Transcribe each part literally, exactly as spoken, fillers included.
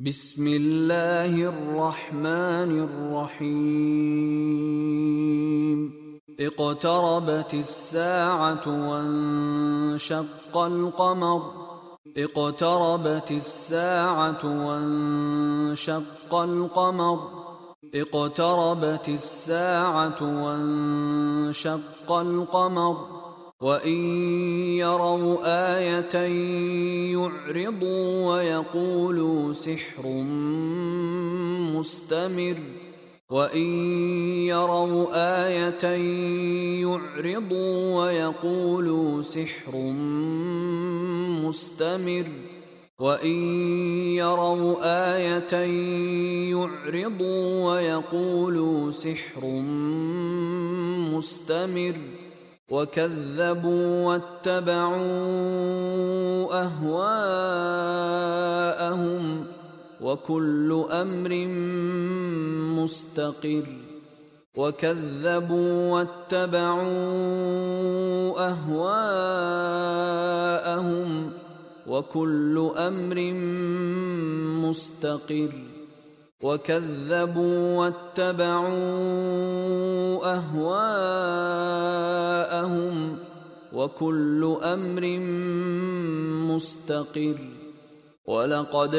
बिस्मिल्लाहिर रहमानिर रहीम। इक़्तरबतिस साअतु वंशक़्क़ल क़मर। इक़्तरबतिस साअतु वंशक़्क़ल क़मर। इक़्तरबतिस साअतु वंशक़्क़ल क़मर। वइन यरौ आयतन युዕरिदू वयक़ूलू सिह्रुम मुस्तमिर। वइन यरौ आयतन युዕरिदू वयक़ूलू सिह्रुम मुस्तमिर। वइन यरौ आयतन युዕरिदू वयक़ूलू सिह्रुम मुस्तमिर। वकذبوا واتبعوا أهواءهم وكل أمر مستقر. وكذبوا واتبعوا أهواءهم وكل أمر مستقر. وكذبوا واتبعوا أهواءهم وكل أمر مستقر. ولقد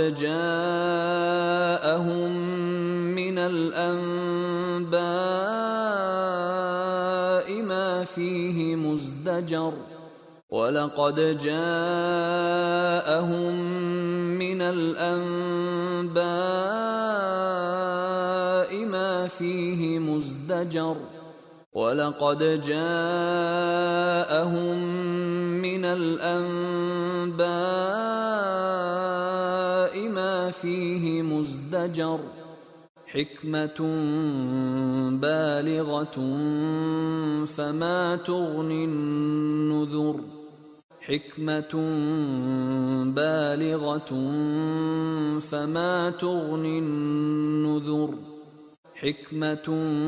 جاءهم من الأنباء ما فيه مزدجر. ولقد جاءهم من الأنباء ما فيه مزدجر. ولقد جاءهم من الأنباء ما فيه مزدجر. حكمة بالغة فما تغني النذر. حكمة بالغة فما تغني النذر. حكمة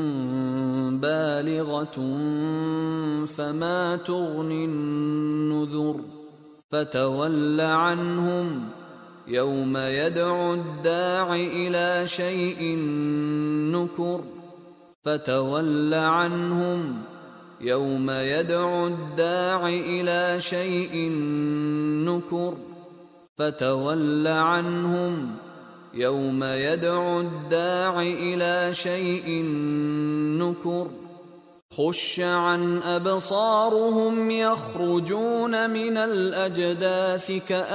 بالغة فما تغني النذر. فتول عنهم يوم يدعو الداع إلى شيء نكر. فتول عنهم يوم يدعو الداع إلى شيء نكر. فتول عنهم يوم يدعو الداع إلى شيء نكر. خش عن أبصارهم يخرجون من الأجداث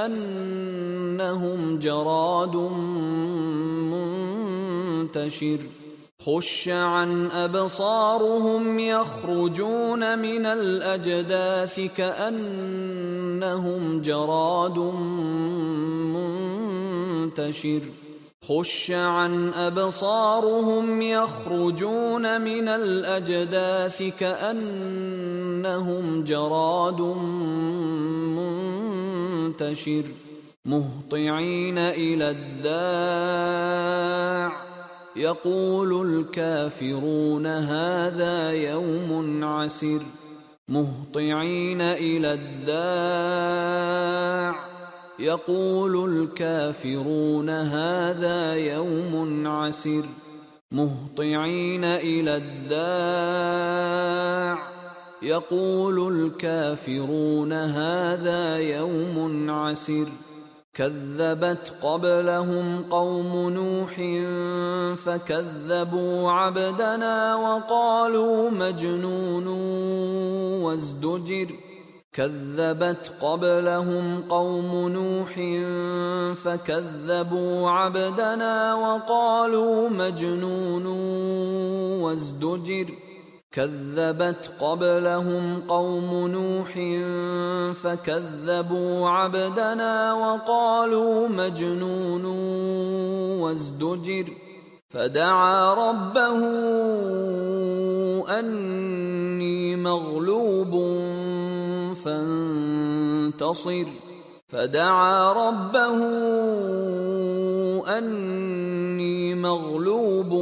كأنهم جراد منتشر. خش عن أبصارهم يخرجون من الأجداث كأنهم جراد منتشر. خش عن أبصارهم يخرجون من الأجداث كأنهم جراد منتشر. مهطعين إلى الداع يقول الكافرون هذا يوم عسر. مهطعين إلى الداع يقول الكافرون هذا يوم عسر. مهطعين إلى الداع يقول الكافرون هذا يوم عسر. كذبت قبلهم قوم نوح فكذبوا عبدنا وقالوا مجنون وازدجر. كذبت قبلهم قوم نوح فكذبوا عبدنا وقالوا مجنون وازدجر. كذبت قبلهم قوم نوح فكذبوا عبدنا وقالوا مجنون وازدجر. فدعا ربه أني مغلوب فانتصر. فدعا ربه أني مغلوب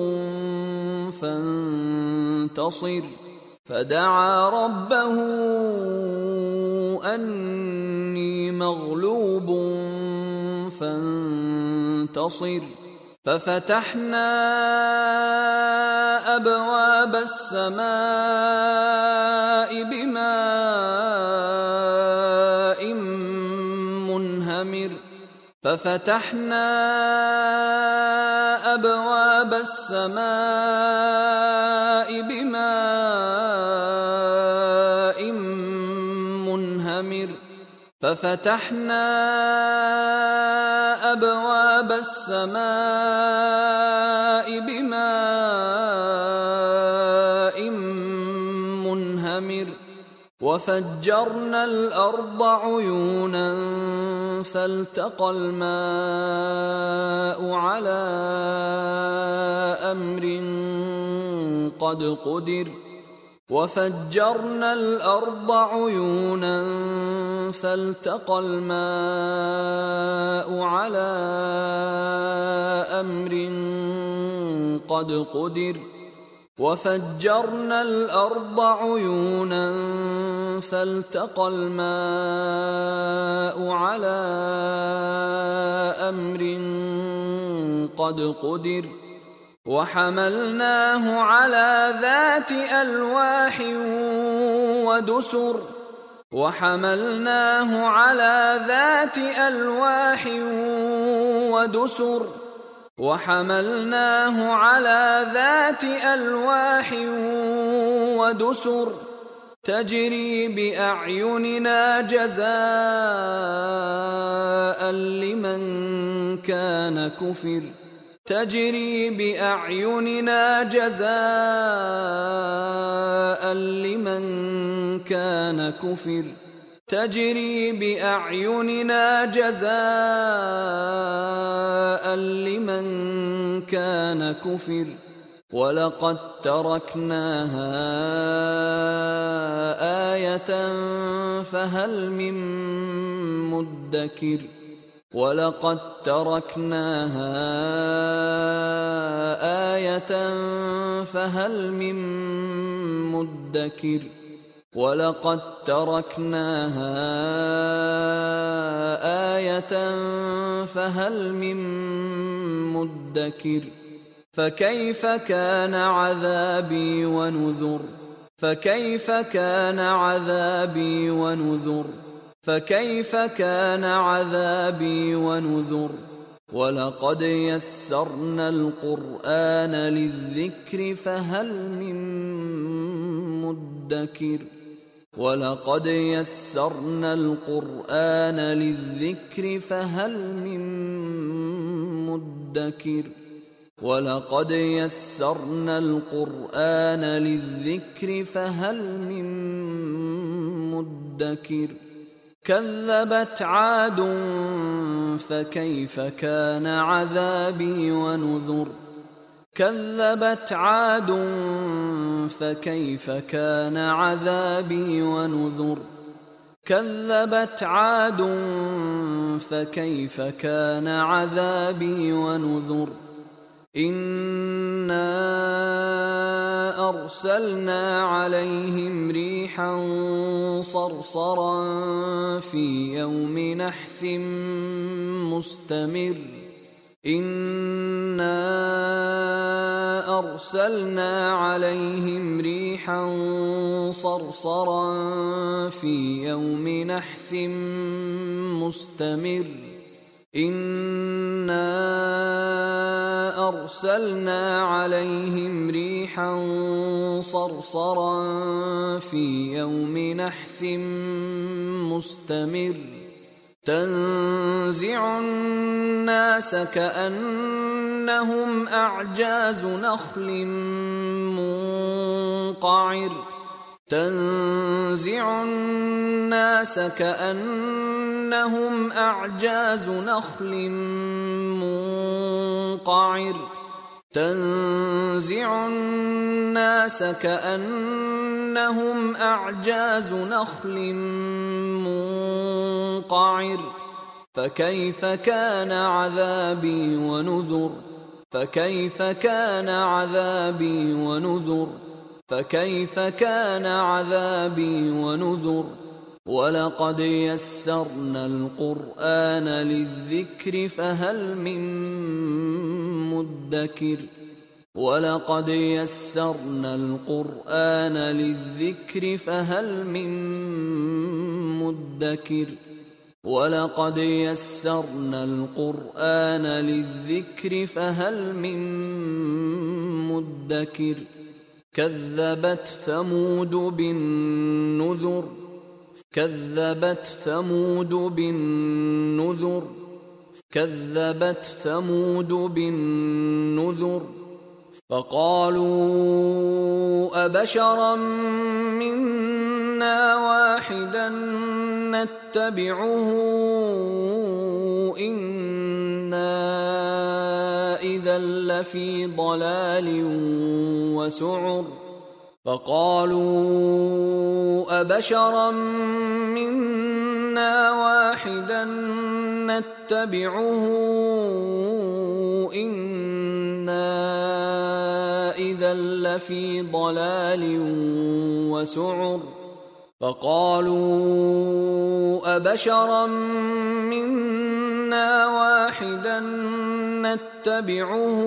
فانتصر. فدعا ربه أني مغلوب فانتصر. منتصر ففتحنا أبواب السماء بماء منهمر ففتحنا أبواب السماء بماء منهمر ففتحنا أبواب السماء بماء منهمر وفجرنا الأرض عيونا فالتقى الماء على أمر قد قدر وفجرنا الأرض عيونا فالتقى الماء على أمر قد قدر وفجرنا الأرض عيونا فالتقى الماء على أمر قد قدر وحملناه على ذات ألواح ودسر وحملناه على ذات ألواح ودسر وحملناه على ذات ألواح ودسر تجري بأعيننا جزاء لمن كان كفر تجري بأعيننا جزاء لمن كان كفر تجري بأعيننا جزاء لمن كان كفر ولقد تركناها آية فهل من مدكر ولقد تركناها آية فهل من مدكر ولقد تركناها آية فهل من مدكر فكيف كان عذابي ونذر فكيف كان عذابي ونذر فكيف كان عذابي ونذر ولقد يسرنا القرآن للذكر فهل من مدكر ولقد يسرنا القرآن للذكر فهل من مدكر ولقد يسرنا القرآن للذكر فهل من مدكر كذبت عاد فكيف كان عذابي ونذر كذبت عاد فكيف كان عذابي ونذر كذبت عاد فكيف كان عذابي ونذر إنا أرسلنا عليهم ريحا صرصرا في يوم نحس مستمر إنا أرسلنا عليهم ريحا صرصرا في يوم نحس مستمر إنا أرسلنا عليهم ريحا صرصرا في يوم نحس مستمر تنزع الناس كأنهم أعجاز نخل منقعر تنزع الناس كأنهم أعجاز نخل منقعر تنزع الناس كأنهم أعجاز نخل منقعر فكيف كان عذابي ونذر فكيف كان عذابي ونذر فكيف كان عذابي ونذر ولقد يسرنا القرآن للذكر فهل من مدكر ولقد يسرنا القرآن للذكر فهل من مدكر ولقد يسرنا القرآن للذكر فهل من مدكر كذبت ثمود بالنذر كذبت ثمود بالنذر كذبت ثمود بالنذر فقالوا أبشرا منا واحدا نتبعه إنا إذا لفي ضلال وسعر فقالوا أبشرا منا واحدا نتبعه إنا إذا لفي ضلال وسعر فقالوا أبشرا منا واحدا نتبعه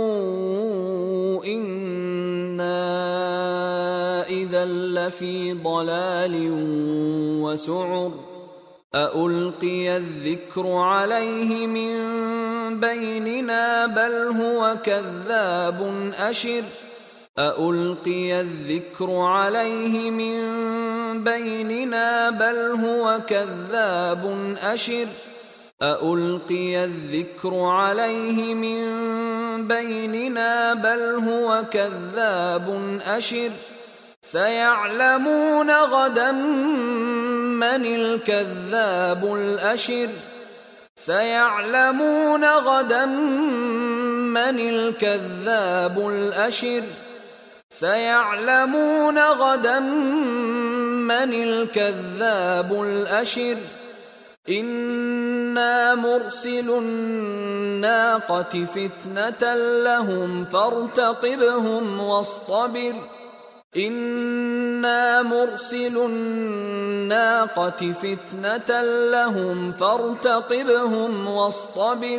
إنا إذا لفي ضلال وسعر أألقي الذكر عليه من بيننا بل هو كذاب أشر أألقي الذكر عليه من بيننا بل هو كذاب أشر أألقي الذكر عليه من بيننا بل هو كذاب أشر سيعلمون غدا من الكذاب الأشر سيعلمون غدا من الكذاب الأشر سيعلمون غدا من الكذاب الأشر إنا مرسل الناقة فتنة لهم فارتقبهم واصطبر إنا مرسل الناقة فتنة لهم فارتقبهم واصطبر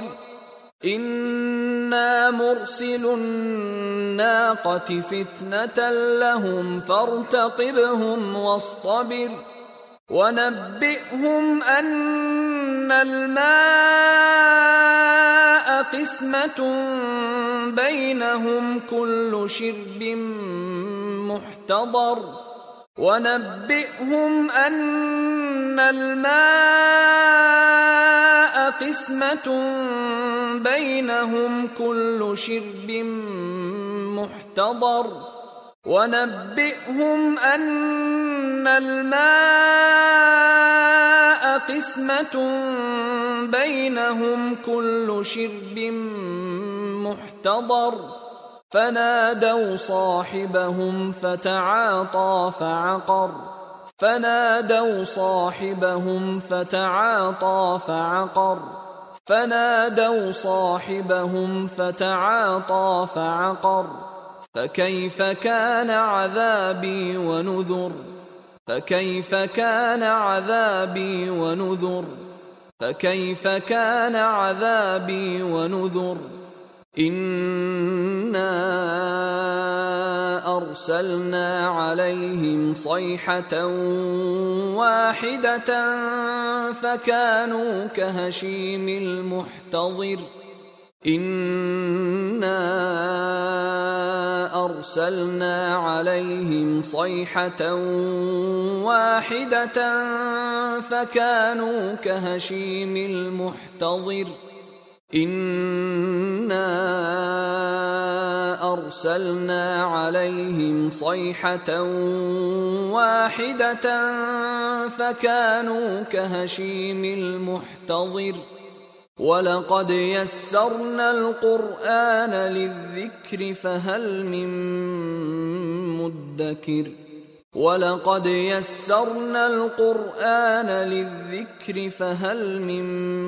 إنا مرسل الناقة فتنة لهم فارتقبهم واصطبر ونبئهم أن الماء قسمة بينهم كل شرب محتضر ونبئهم أن الماء قسمة بينهم كل شرب محتضر ونبئهم أن الماء قسمة بينهم كل شرب محتضر فنادوا صاحبهم فتعاطى فعقر فنادوا صاحبهم فتعاطى فعقر فنادوا صاحبهم فتعاطى فعقر فكيف كان عذابي ونذر فكيف كان عذابي ونذر فكيف كان عذابي ونذر إنا أرسلنا عليهم صيحة واحدة فكانوا كهشيم المحتضر إنا أرسلنا عليهم صيحة واحدة فكانوا كهشيم المحتضر إنا أرسلنا عليهم صيحة واحدة فكانوا كهشيم المحتضر ولقد يسرنا القرآن للذكر فهل من مدكر ولقد يسرنا القرآن للذكر فهل من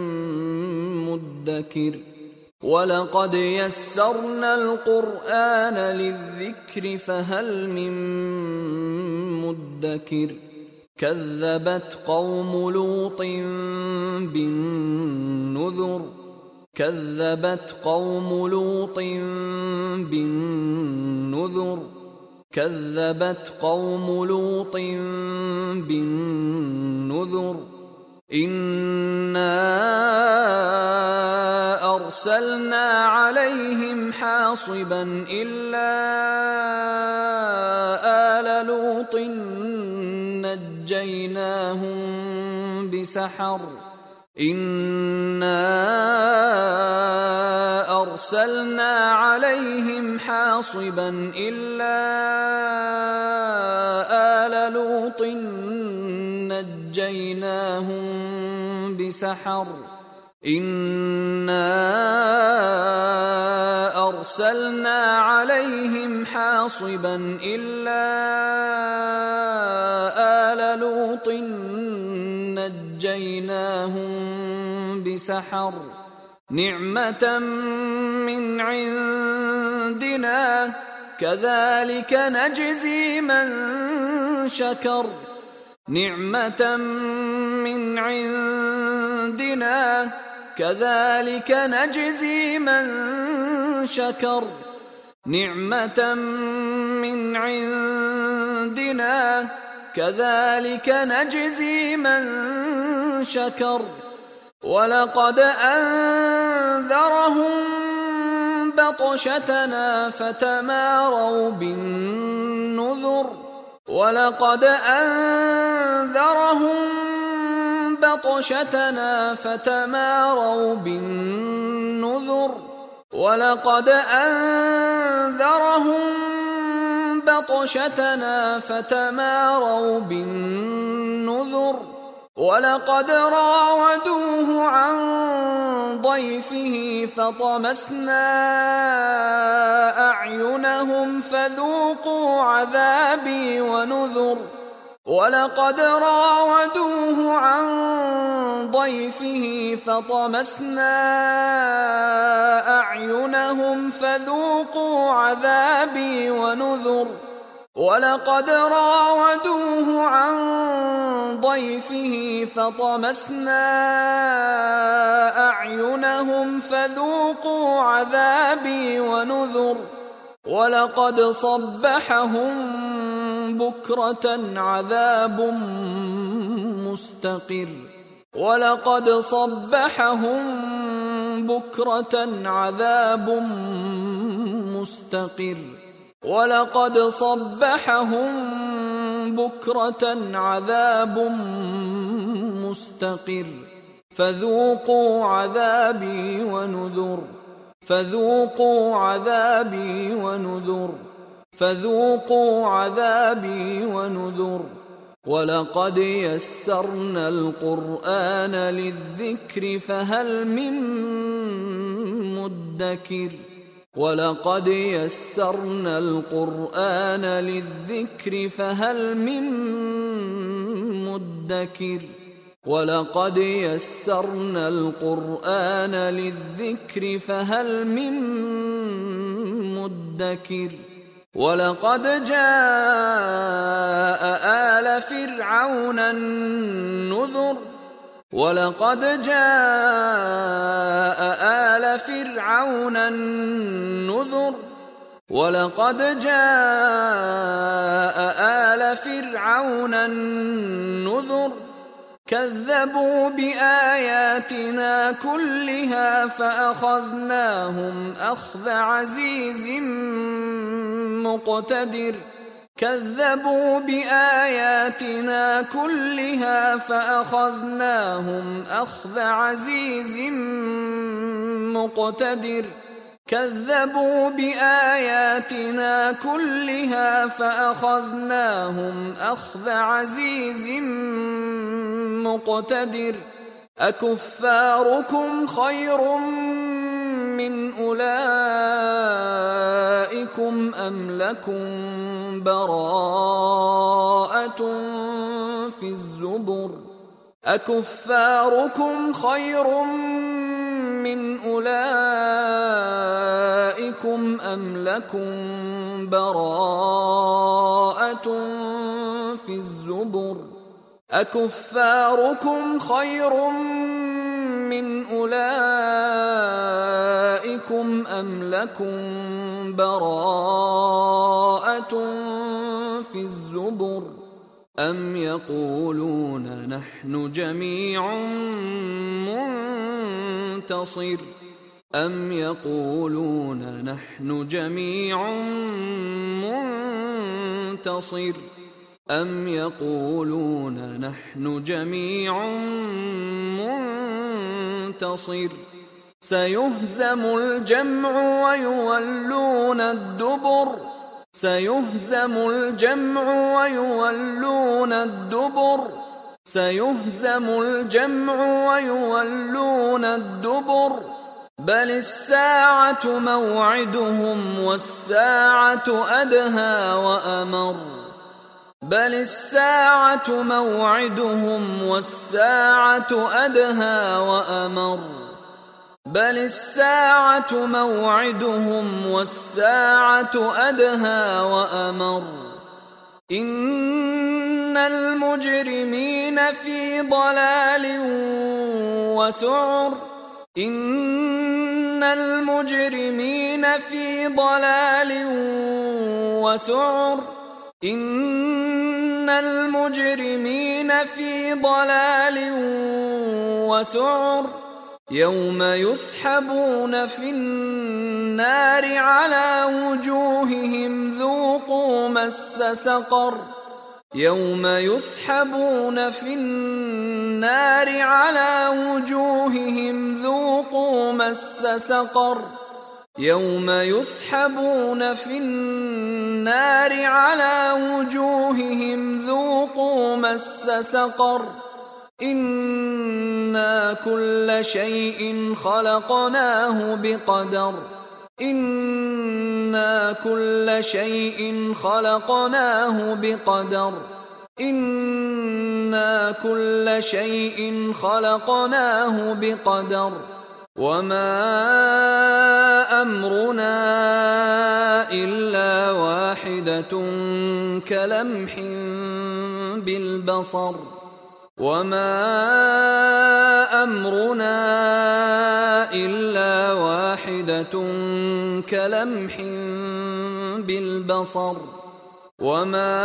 مدكر ولقد يسرنا القرآن للذكر فهل من مدكر كذبت قوم لوط بالنذر كذبت قوم لوط بالنذر كذبت قوم لوط بالنذر إنا أرسلنا عليهم حاصبا إلا آل لوط نجيناهم بسحر إنا أرسلنا عليهم حاصبا إلا آل لوط نجيناهم بسحر إنا أرسلنا عليهم حاصبا إلا آل لوط نجيناهم بسحر نعمة من عندنا كذلك نجزي من شكر نعمة من عندنا كذلك نجزي من شكر نعمة من عندنا كذلك نجزي من شكر ولقد أنذرهم بطشتنا فتماروا بالنذر ولقد أنذرهم بطشتنا فتماروا بالنذر ولقد أنذرهم بطشتنا فتماروا بالنذر ولقد راودوه عن ضيفه فطمسنا أعينهم فذوقوا عذابي ونذر ولقد راودوه عن ضيفه فطمسنا أعينهم فذوقوا عذابي ونذر ولقد راودوه عن ضيفه فطمسنا أعينهم فذوقوا عذابي ونذر ولقد صبحهم بكرة عذاب مستقر ولقد صبحهم بكرة عذاب مستقر ولقد صبحهم بكرة عذاب مستقر فذوقوا عذابي ونذر فذوقوا عذابي ونذر فذوقوا عذابي ونذر ولقد يسرنا القرآن للذكر فهل من مدكر ولقد يسرنا القرآن للذكر فهل من مدكر ولقد يسرنا القرآن للذكر فهل من مدكر ولقد جاء آل فرعون النذر ولقد جاء آل فرعون النذر ولقد جاء آل فرعون النذر كذبوا بآياتنا كلها فأخذناهم أخذ عزيز مقتدر كذبوا بآياتنا كلها فأخذناهم أخذ عزيز مقتدر كذبوا بآياتنا كلها فأخذناهم أخذ عزيز مقتدر أكفاركم خير من أولئكم أم لكم براءة في الزبر أكفاركم خير من أولئكم أم لكم براءة في الزبر أكفاركم خير من أولئكم أم لكم براءة في الزبر أم يقولون نحن جميع منتصر أم يقولون نحن جميع منتصر أم يقولون نحن جميع منتصر سيهزم الجمع ويولون الدبر سيهزم الجمع ويولون الدبر سيهزم الجمع ويولون الدبر بل الساعة موعدهم والساعة أدهى وأمر بل الساعة موعدهم والساعة أدهى وأمر بل الساعة موعدهم والساعة أدهى وأمر إن المجرمين في ضلال وسعر إن المجرمين في ضلال وسعر إن المجرمين في ضلال وسعر يوم يسحبون في النار على وجوههم ذوقوا مس سقر يوم يسحبون في النار على وجوههم ذوقوا مس سقر يوم يسحبون في النار على وجوههم ذوقوا مس سقر إنا كل شيء خلقناه بقدر إنا كل شيء خلقناه بقدر إنا كل شيء خلقناه بقدر وما أمرنا إلا واحدة كلمح بالبصر وما أمرنا إلا واحدة كلمح بالبصر وما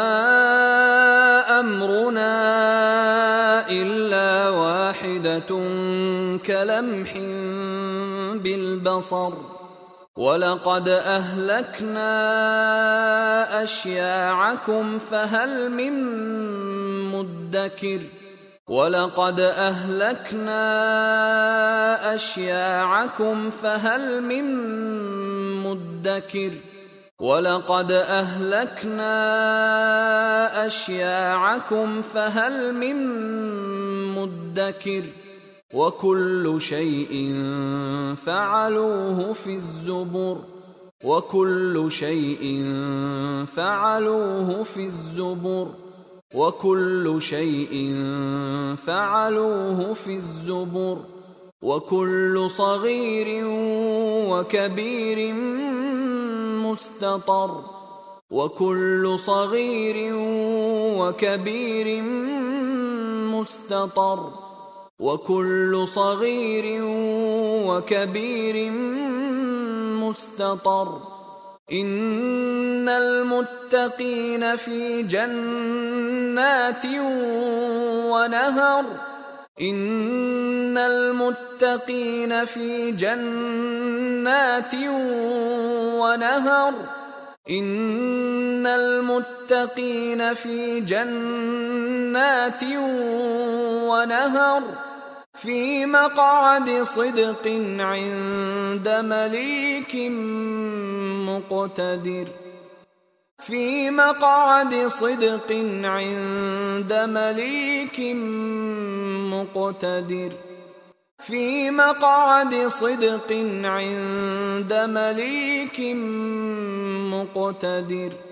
أمرنا إلا واحدة كلمح بالبصر ولقد أهلكنا أشياعكم فهل من مدكر ولقد أهلكنا أشياعكم فهل من مدكر ولقد أهلكنا أشياعكم فهل من مدكر وكل شيء فعلوه في الزبر وكل شيء فعلوه في الزبر وكل شيء فعلوه في الزبر وكل صغير وكبير مستطر وكل صغير وكبير مستطر وكل صغير وكبير مستطر إن المتقين في جنات ونهر إن المتقين في جنات ونهر إن المتقين في جنات ونهر في مقعد صدق عند مليك مقتدر في مقعد صدق عند مليك مقتدر في مقعد صدق عند مليك مقتدر